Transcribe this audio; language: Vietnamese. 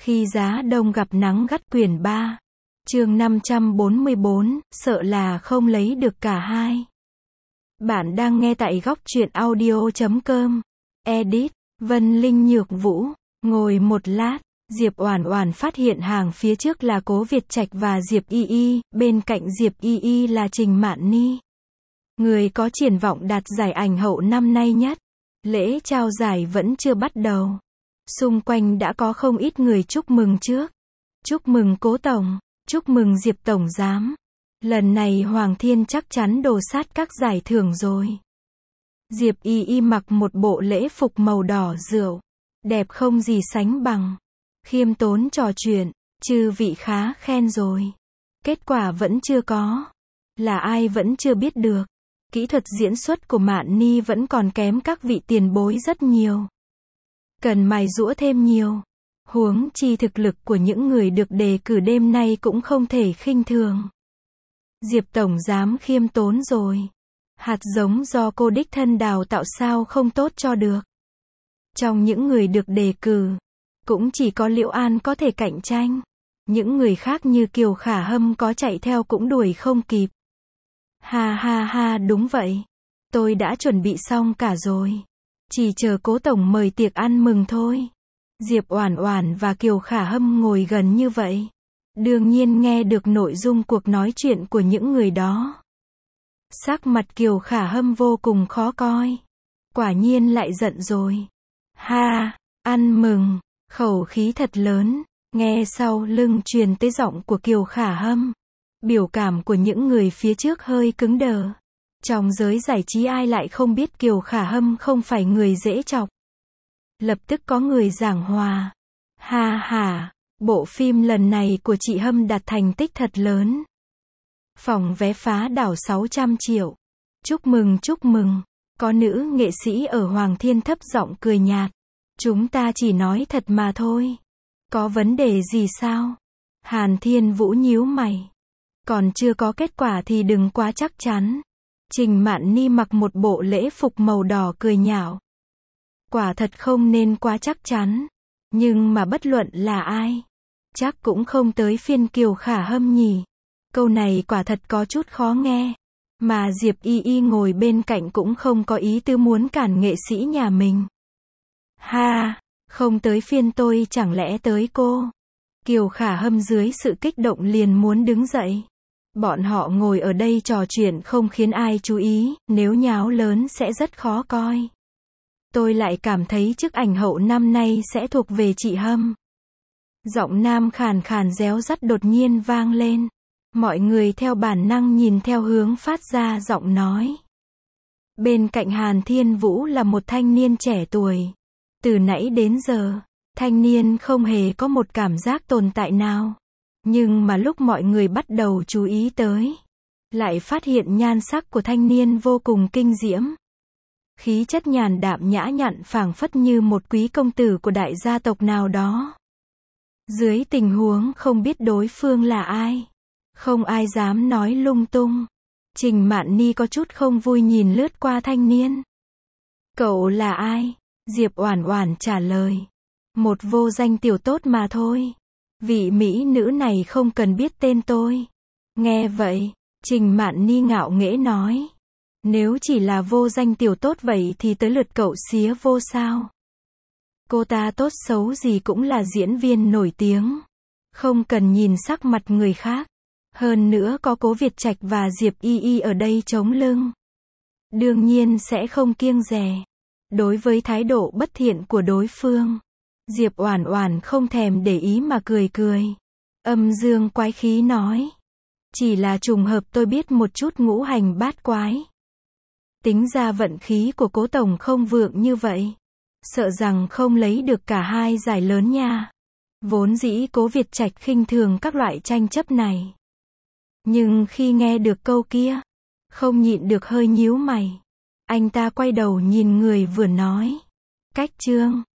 Khi giá đông gặp nắng gắt quyển 3. Chương 544, sợ là không lấy được cả hai. Bạn đang nghe tại góc truyện audio.com. Edit, Vân Linh Nhược Vũ. Ngồi một lát, Diệp Oản Oản phát hiện hàng phía trước là Cố Việt Trạch và Diệp Y Y, bên cạnh Diệp Y Y là Trình Mạn Ni. Người có triển vọng đạt giải ảnh hậu năm nay nhất. Lễ trao giải vẫn chưa bắt đầu. Xung quanh đã có không ít người chúc mừng trước. Chúc mừng Cố Tổng, chúc mừng Diệp Tổng Giám. Lần này Hoàng Thiên chắc chắn đồ sát các giải thưởng rồi. Diệp Y Y mặc một bộ lễ phục màu đỏ rượu, đẹp không gì sánh bằng. Khiêm tốn trò chuyện, chư vị khá khen rồi. Kết quả vẫn chưa có. Là ai vẫn chưa biết được. Kỹ thuật diễn xuất của Mạn Ni vẫn còn kém các vị tiền bối rất nhiều. Cần mài giũa thêm nhiều. Huống chi thực lực của những người được đề cử đêm nay cũng không thể khinh thường. Diệp Tổng Giám khiêm tốn rồi. Hạt giống do cô đích thân đào tạo sao không tốt cho được. Trong những người được đề cử, cũng chỉ có Liễu An có thể cạnh tranh. Những người khác như Kiều Khả Hâm có chạy theo cũng đuổi không kịp. Ha ha ha, đúng vậy. Tôi đã chuẩn bị xong cả rồi. Chỉ chờ Cố Tổng mời tiệc ăn mừng thôi. Diệp Oản Oản và Kiều Khả Hâm ngồi gần như vậy. Đương nhiên nghe được nội dung cuộc nói chuyện của những người đó. Sắc mặt Kiều Khả Hâm vô cùng khó coi. Quả nhiên lại giận rồi. Ha, ăn mừng, khẩu khí thật lớn. Nghe sau lưng truyền tới giọng của Kiều Khả Hâm. Biểu cảm của những người phía trước hơi cứng đờ. Trong giới giải trí ai lại không biết Kiều Khả Hâm không phải người dễ chọc. Lập tức có người giảng hòa. Ha ha, bộ phim lần này của chị Hâm đạt thành tích thật lớn. Phòng vé phá đảo 600 triệu. Chúc mừng chúc mừng. Có nữ nghệ sĩ ở Hoàng Thiên thấp giọng cười nhạt. Chúng ta chỉ nói thật mà thôi. Có vấn đề gì sao? Hàn Thiên Vũ nhíu mày. Còn chưa có kết quả thì đừng quá chắc chắn. Trình Mạn Ni mặc một bộ lễ phục màu đỏ cười nhạo. Quả thật không nên quá chắc chắn. Nhưng mà bất luận là ai, chắc cũng không tới phiên Kiều Khả Hâm nhỉ. Câu này quả thật có chút khó nghe. Mà Diệp Y Y ngồi bên cạnh cũng không có ý tư muốn cản nghệ sĩ nhà mình. Ha, không tới phiên tôi chẳng lẽ tới cô? Kiều Khả Hâm dưới sự kích động liền muốn đứng dậy. Bọn họ ngồi ở đây trò chuyện không khiến ai chú ý, nếu nháo lớn sẽ rất khó coi. Tôi lại cảm thấy chức ảnh hậu năm nay sẽ thuộc về chị Hâm. Giọng nam khàn khàn réo rắt đột nhiên vang lên. Mọi người theo bản năng nhìn theo hướng phát ra giọng nói. Bên cạnh Hàn Thiên Vũ là một thanh niên trẻ tuổi. Từ nãy đến giờ, thanh niên không hề có một cảm giác tồn tại nào. Nhưng mà lúc mọi người bắt đầu chú ý tới, lại phát hiện nhan sắc của thanh niên vô cùng kinh diễm. Khí chất nhàn đạm nhã nhặn phảng phất như một quý công tử của đại gia tộc nào đó. Dưới tình huống không biết đối phương là ai, không ai dám nói lung tung. Trình Mạn Ni có chút không vui nhìn lướt qua thanh niên. Cậu là ai? Diệp Oản Oản trả lời. Một vô danh tiểu tốt mà thôi. Vị mỹ nữ này không cần biết tên tôi. Nghe vậy, Trình Mạn Ni ngạo nghễ nói. Nếu chỉ là vô danh tiểu tốt vậy thì tới lượt cậu xía vô sao? Cô ta tốt xấu gì cũng là diễn viên nổi tiếng. Không cần nhìn sắc mặt người khác. Hơn nữa có Cố Việt Trạch và Diệp Y Y ở đây chống lưng. Đương nhiên sẽ không kiêng dè. Đối với thái độ bất thiện của đối phương, Diệp Oản Oản không thèm để ý mà cười cười. Âm dương quái khí nói. Chỉ là trùng hợp tôi biết một chút ngũ hành bát quái. Tính ra vận khí của Cố Tổng không vượng như vậy. Sợ rằng không lấy được cả hai giải lớn nha. Vốn dĩ Cố Việt Trạch khinh thường các loại tranh chấp này. Nhưng khi nghe được câu kia, không nhịn được hơi nhíu mày. Anh ta quay đầu nhìn người vừa nói. Cách Trương,